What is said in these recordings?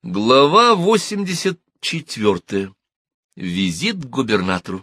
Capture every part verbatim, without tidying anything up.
Глава восемьдесят четвёртая. Визит к губернатору.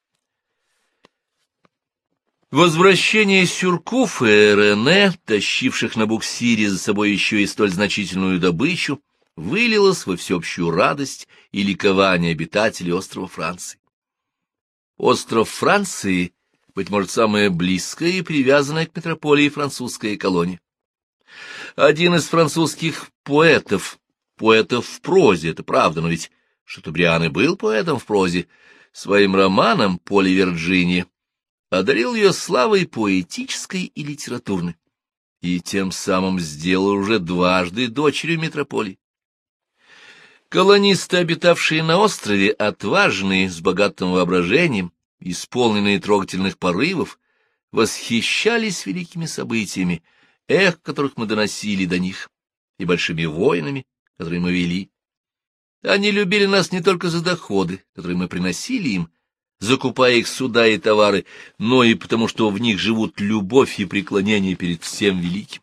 Возвращение Сюркуфа и Рене, тащивших на буксире за собой еще и столь значительную добычу, вылилось во всеобщую радость и ликование обитателей острова Франции. Остров Франции, быть может, самая близкая и привязанная к метрополии французская колония. Один из французских поэтов, поэтов в прозе, это правда, но ведь Шатобриан и был поэтом в прозе, своим романом «Поле Вирджиния» одарил ее славой поэтической и литературной, и тем самым сделал уже дважды дочерью метрополии. Колонисты, обитавшие на острове, отважные, с богатым воображением, исполненные трогательных порывов, восхищались великими событиями, эхо которых мы доносили до них, и большими войнами, которые мы вели. Они любили нас не только за доходы, которые мы приносили им, закупая их суда и товары, но и потому, что в них живут любовь и преклонение перед всем великим.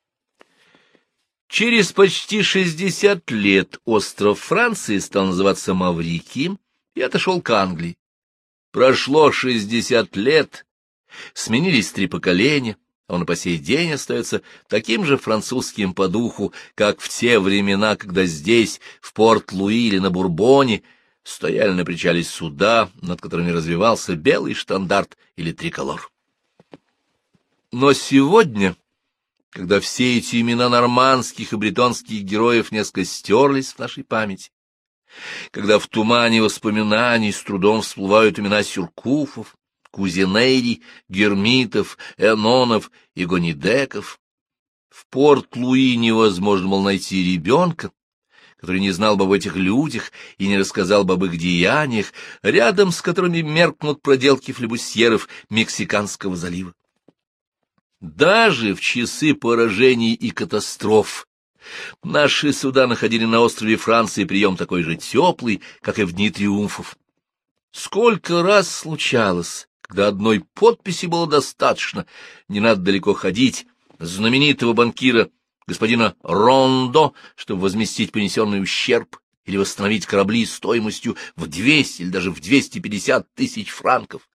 Через почти шестьдесят лет остров Франции стал называться Маврикием и отошел к Англии. Прошло шестьдесят лет, сменились три поколения, а он и по сей день остается таким же французским по духу, как в те времена, когда здесь, в Порт-Луи или на Бурбоне, стояли на причале суда, над которыми развивался белый штандарт или триколор. Но сегодня, когда все эти имена нормандских и бретонских героев несколько стерлись в нашей памяти, когда в тумане воспоминаний с трудом всплывают имена Сюркуфов, Кузенейри, Гермитов, Энонов и Гонидеков, в Порт-Луи невозможно было найти ребенка, который не знал бы об этих людях и не рассказал бы об их деяниях, рядом с которыми меркнут проделки флебусьеров Мексиканского залива. Даже в часы поражений и катастроф наши суда находили на острове Франции прием такой же теплый, как и в дни триумфов. Сколько раз случалось, когда одной подписи было достаточно, не надо далеко ходить, знаменитого банкира господина Рондо, чтобы возместить понесенный ущерб или восстановить корабли стоимостью в двести или даже в двести пятьдесят тысяч франков.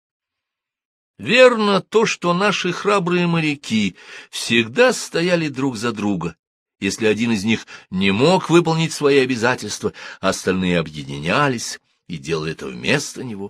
Верно то, что наши храбрые моряки всегда стояли друг за друга. Если один из них не мог выполнить свои обязательства, остальные объединялись и делали это вместо него.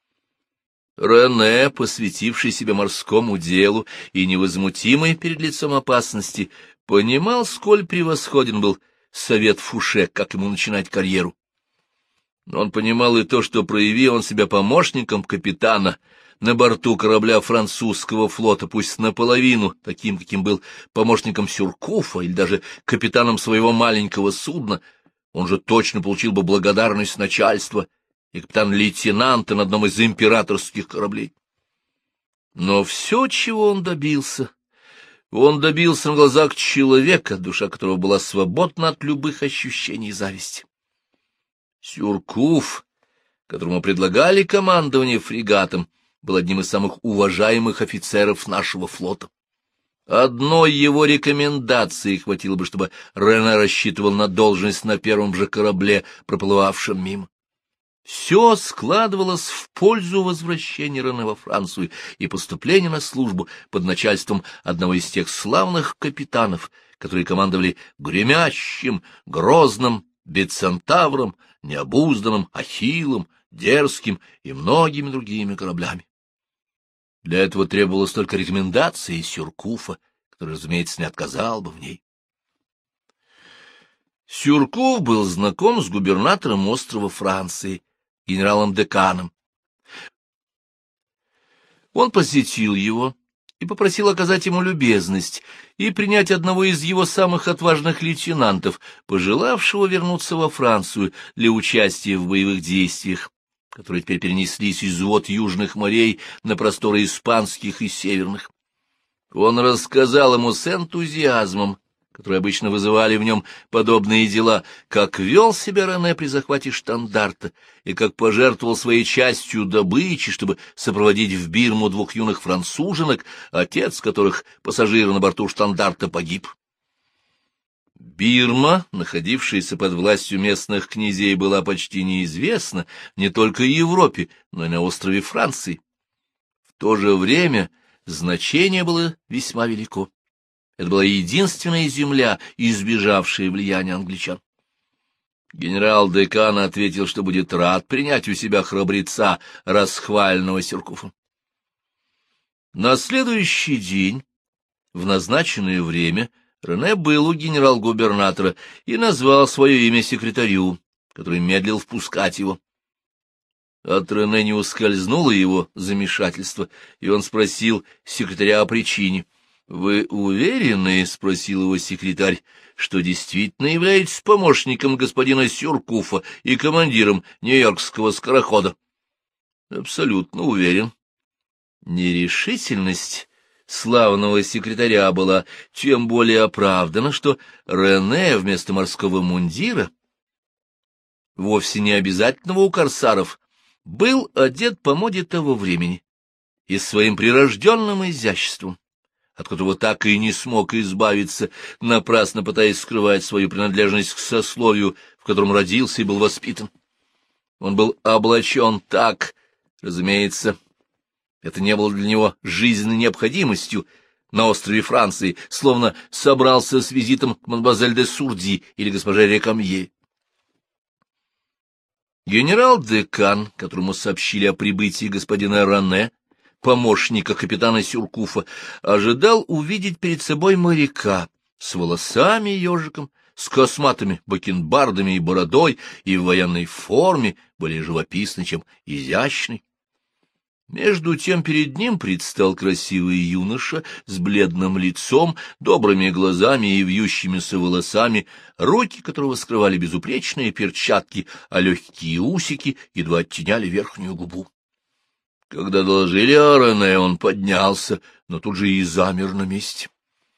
Рене, посвятивший себя морскому делу и невозмутимый перед лицом опасности, понимал, сколь превосходен был совет Фуше, как ему начинать карьеру. Но он понимал и то, что, прояви он себя помощником капитана на борту корабля французского флота, пусть наполовину, таким, каким был помощником Сюркуфа или даже капитаном своего маленького судна, он же точно получил бы благодарность начальства и капитан-лейтенанта на одном из императорских кораблей. Но все, чего он добился, он добился на глазах человека, душа которого была свободна от любых ощущений зависти. Сюркуф, которому предлагали командование фрегатом, был одним из самых уважаемых офицеров нашего флота. Одной его рекомендации хватило бы, чтобы Рене рассчитывал на должность на первом же корабле, проплывавшем мимо. Все складывалось в пользу возвращения Рене во Францию и поступления на службу под начальством одного из тех славных капитанов, которые командовали гремящим, грозным Бецентавром, необузданным Ахиллом, Дерзким и многими другими кораблями. Для этого требовалось только рекомендации Сюркуфа, который, разумеется, не отказал бы в ней. Сюркуф был знаком с губернатором острова Франции, генералом Деканом. Он посетил его и попросил оказать ему любезность и принять одного из его самых отважных лейтенантов, пожелавшего вернуться во Францию для участия в боевых действиях, которые теперь перенеслись из вод южных морей на просторы испанских и северных. Он рассказал ему с энтузиазмом, которые обычно вызывали в нем подобные дела, как вел себя Рене при захвате штандарта и как пожертвовал своей частью добычи, чтобы сопроводить в Бирму двух юных француженок, отец которых, пассажир на борту штандарта, погиб. Бирма, находившаяся под властью местных князей, была почти неизвестна не только Европе, но и на острове Франции. В то же время значение было весьма велико. Это была единственная земля, избежавшая влияния англичан. Генерал-декан ответил, что будет рад принять у себя храбреца, расхваленного Сюркуфом. На следующий день, в назначенное время, Рене был у генерал-губернатора и назвал свое имя секретарю, который медлил впускать его. От Рене не ускользнуло его замешательство, и он спросил секретаря о причине. — Вы уверены, — спросил его секретарь, — что действительно являетесь помощником господина Сюркуфа и командиром нью-йоркского скорохода? — Абсолютно уверен. Нерешительность славного секретаря была тем более оправдана, что Рене вместо морского мундира, вовсе не обязательного у корсаров, был одет по моде того времени и своим прирожденным изяществом, от которого так и не смог избавиться, напрасно пытаясь скрывать свою принадлежность к сословию, в котором родился и был воспитан. Он был облачен так, разумеется, это не было для него жизненной необходимостью, на острове Франции, словно собрался с визитом к мадемуазель де Сурди или госпоже Рекамье. Генерал-декан, которому сообщили о прибытии господина Рене, помощника капитана Сюркуфа, ожидал увидеть перед собой моряка с волосами ежиком, с косматыми бакенбардами и бородой, и в военной форме, более живописной, чем изящной. Между тем перед ним предстал красивый юноша с бледным лицом, добрыми глазами и вьющимися волосами, руки которого скрывали безупречные перчатки, а легкие усики едва оттеняли верхнюю губу. Когда доложили о Рене, он поднялся, но тут же и замер на месте.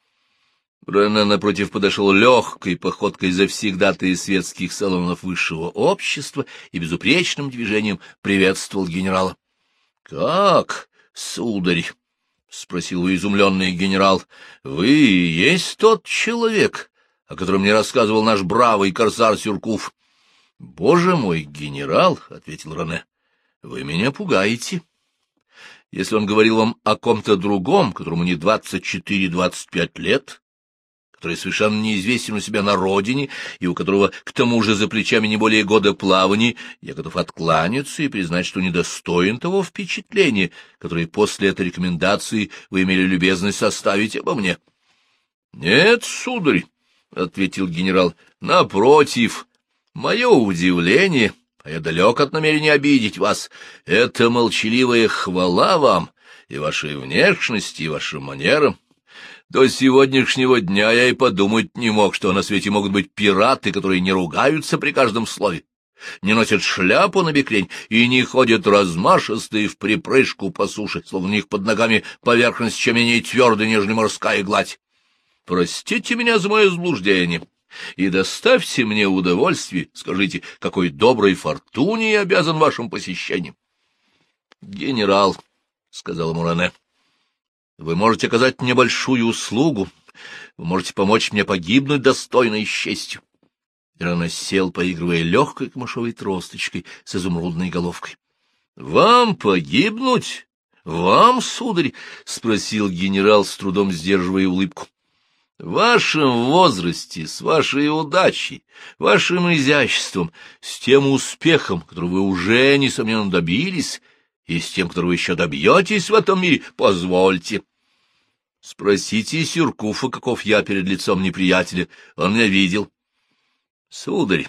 Рене, напротив, подошел легкой походкой завсегдатая светских салонов высшего общества и безупречным движением приветствовал генерала. — Как, сударь? — спросил изумленный генерал. — Вы и есть тот человек, о котором мне рассказывал наш бравый корсар Сюркуф? — Боже мой, генерал, — ответил Рене, — вы меня пугаете. Если он говорил вам о ком-то другом, которому не двадцать четыре — двадцать пять лет, который совершенно неизвестен у себя на родине и у которого к тому же за плечами не более года плаваний, я готов откланяться и признать, что недостоин того впечатления, которое после этой рекомендации вы имели любезность составить обо мне. — Нет, сударь, — ответил генерал, — напротив, мое удивление, а я далек от намерения обидеть вас, это молчаливая хвала вам и вашей внешности, и вашим манерам. До сегодняшнего дня я и подумать не мог, что на свете могут быть пираты, которые не ругаются при каждом слове, не носят шляпу на бекрень и не ходят размашистые в припрыжку по суше, словно у них под ногами поверхность чем менее твердая, нежели морская гладь. Простите меня за мое заблуждение и доставьте мне удовольствие, скажите, какой доброй фортуне я обязан вашим посещением. — Генерал, — сказал ему Рене, — вы можете оказать мне большую услугу, вы можете помочь мне погибнуть достойно и с честью. И Рене сел, поигрывая легкой камышовой тросточкой с изумрудной головкой. — Вам погибнуть? Вам, сударь? — спросил генерал, с трудом сдерживая улыбку. — В вашем возрасте, с вашей удачей, вашим изяществом, с тем успехом, который вы уже, несомненно, добились, и с тем, которого еще добьетесь в этом мире, позвольте. Спросите Сюркуфа, каков я перед лицом неприятеля, он меня видел. Сударь,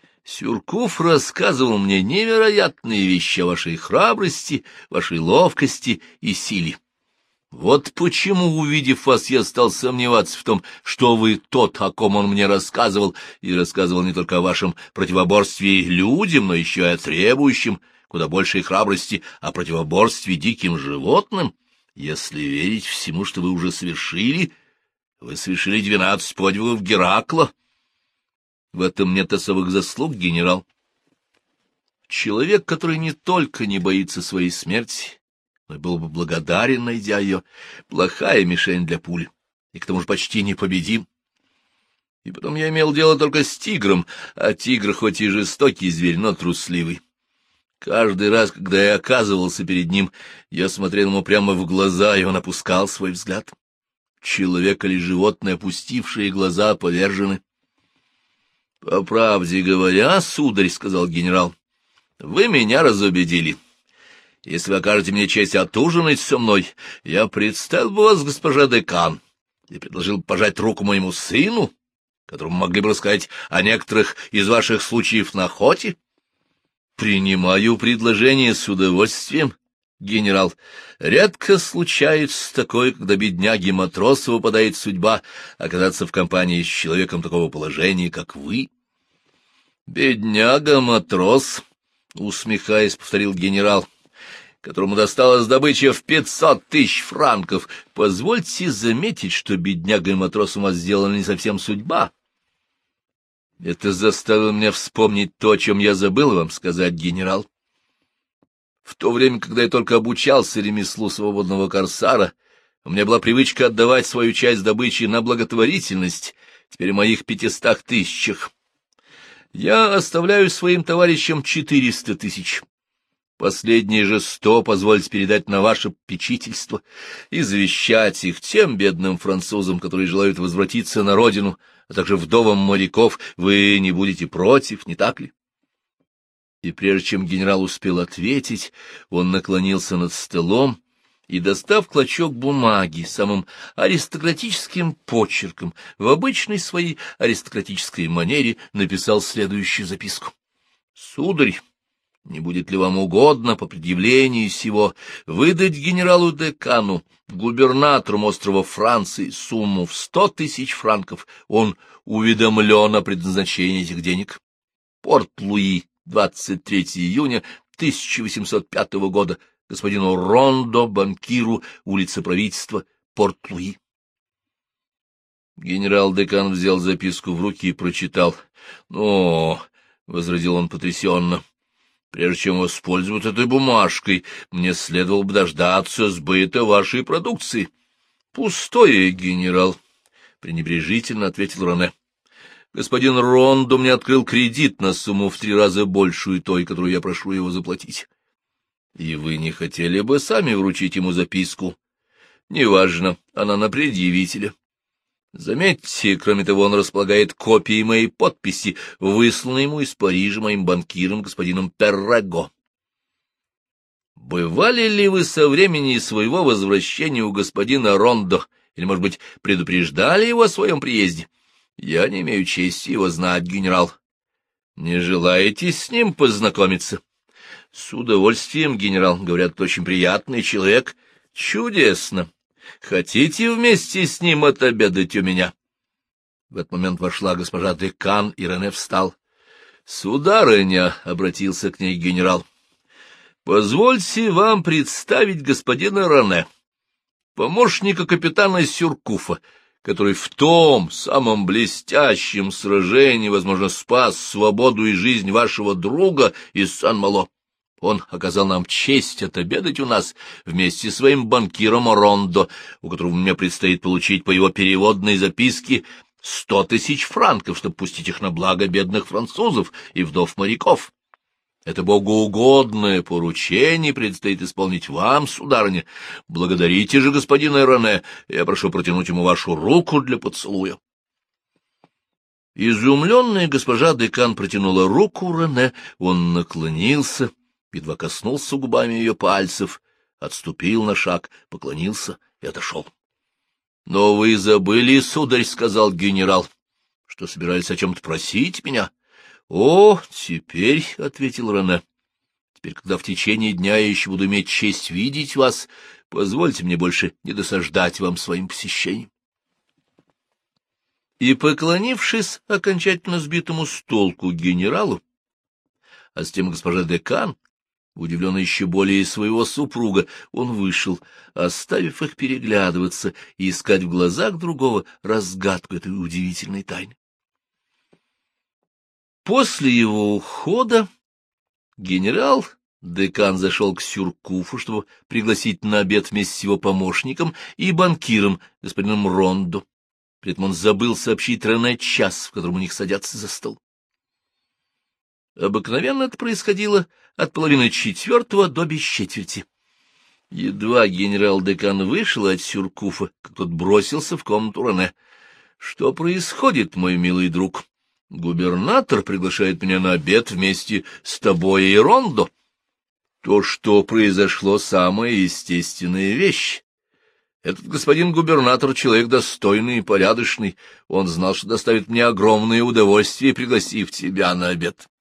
Сюркуф рассказывал мне невероятные вещи о вашей храбрости, вашей ловкости и силе. Вот почему, увидев вас, я стал сомневаться в том, что вы тот, о ком он мне рассказывал, и рассказывал не только о вашем противоборстве людям, но еще и о требующем куда большей храбрости о противоборстве диким животным. Если верить всему, что вы уже совершили, вы совершили двенадцать подвигов Геракла. В этом нет особых заслуг, генерал. Человек, который не только не боится своей смерти, но и был бы благодарен, найдя ее, плохая мишень для пули, и к тому же почти непобедим. И потом я имел дело только с тигром, а тигр хоть и жестокий зверь, но трусливый. Каждый раз, когда я оказывался перед ним, я смотрел ему прямо в глаза, и он опускал свой взгляд. Человек или животное, опустившие глаза, повержены. — По правде говоря, сударь, — сказал генерал, — вы меня разубедили. Если вы окажете мне честь отужинать со мной, я представил бы вас, госпожа декан, и предложил пожать руку моему сыну, которому могли бы рассказать о некоторых из ваших случаев на охоте. Принимаю предложение с удовольствием, генерал. Редко случается такое, когда бедняге-матросу выпадает судьба оказаться в компании с человеком такого положения, как вы. Бедняга-матрос, усмехаясь, повторил генерал, которому досталась добыча в пятьсот тысяч франков. Позвольте заметить, что беднягой-матросом вас сделана не совсем судьба. Это заставило меня вспомнить то, о чем я забыл вам сказать, генерал. В то время, когда я только обучался ремеслу свободного корсара, у меня была привычка отдавать свою часть добычи на благотворительность, теперь о моих пятистах тысячах. Я оставляю своим товарищам четыреста тысяч. Последние же сто позвольте передать на ваше попечительство и завещать их тем бедным французам, которые желают возвратиться на родину, а также вдовам моряков. Вы не будете против, не так ли? И прежде чем генерал успел ответить, он наклонился над столом и, достав клочок бумаги самым аристократическим почерком, в обычной своей аристократической манере написал следующую записку. «Сударь, не будет ли вам угодно по предъявлении сего выдать генералу-декану, губернатору острова Франции, сумму в сто тысяч франков? Он уведомлен о предназначении этих денег. Порт-Луи, двадцать третьего июня тысяча восемьсот пятого года, господину Рондо, банкиру, улица Правительства, Порт-Луи». Генерал-декан взял записку в руки и прочитал. — Ну, — возразил он потрясенно, — прежде чем воспользоваться этой бумажкой, мне следовало бы дождаться сбыта вашей продукции. — Пустое, генерал, — пренебрежительно ответил Рене. — Господин Рондо мне открыл кредит на сумму в три раза большую той, которую я прошу его заплатить. — И вы не хотели бы сами вручить ему записку? — Неважно, она на предъявителя. Заметьте, кроме того, он располагает копией моей подписи, высланной ему из Парижа моим банкиром господином Перраго. Бывали ли вы со времени своего возвращения у господина Рондо, или, может быть, предупреждали его о своем приезде? Я не имею чести его знать, генерал. Не желаете с ним познакомиться? С удовольствием, генерал, говорят, очень приятный человек. Чудесно. Хотите вместе с ним отобедать у меня? В этот момент вошла госпожа декан, и Рене встал. — Сударыня, — обратился к ней генерал, — позвольте вам представить господина Рене, помощника капитана Сюркуфа, который в том самом блестящем сражении, возможно, спас свободу и жизнь вашего друга из Сан-Мало. Он оказал нам честь отобедать у нас вместе с своим банкиром Рондо, у которого мне предстоит получить по его переводной записке сто тысяч франков, чтобы пустить их на благо бедных французов и вдов моряков. Это богоугодное поручение предстоит исполнить вам, сударыня. Благодарите же господина Рене, я прошу протянуть ему вашу руку для поцелуя. Изумленная госпожа декан протянула руку Рене, он наклонился, едва коснулся губами ее пальцев, отступил на шаг, поклонился и отошел. — Но вы забыли, сударь, — сказал генерал, — что собирались о чем-то просить меня. — О, теперь, — ответил Рене, — теперь, когда в течение дня я еще буду иметь честь видеть вас, позвольте мне больше не досаждать вам своим посещением. И, поклонившись окончательно сбитому с толку генералу, а с тем госпожа декан, удивленный еще более своего супруга, он вышел, оставив их переглядываться и искать в глазах другого разгадку этой удивительной тайны. После его ухода генерал-декан зашел к Сюркуфу, чтобы пригласить на обед вместе с его помощником и банкиром, господином Рондо. При этом он забыл сообщить Рене час, в котором у них садятся за стол. Обыкновенно это происходило от половины четвертого до без четверти. Едва генерал-декан вышел от Сюркуфа, как тот бросился в комнату Рене. — Что происходит, мой милый друг? Губернатор приглашает меня на обед вместе с тобой и Рондо. То, что произошло, самая естественная вещь. Этот господин губернатор — человек достойный и порядочный. Он знал, что доставит мне огромное удовольствие, пригласив тебя на обед.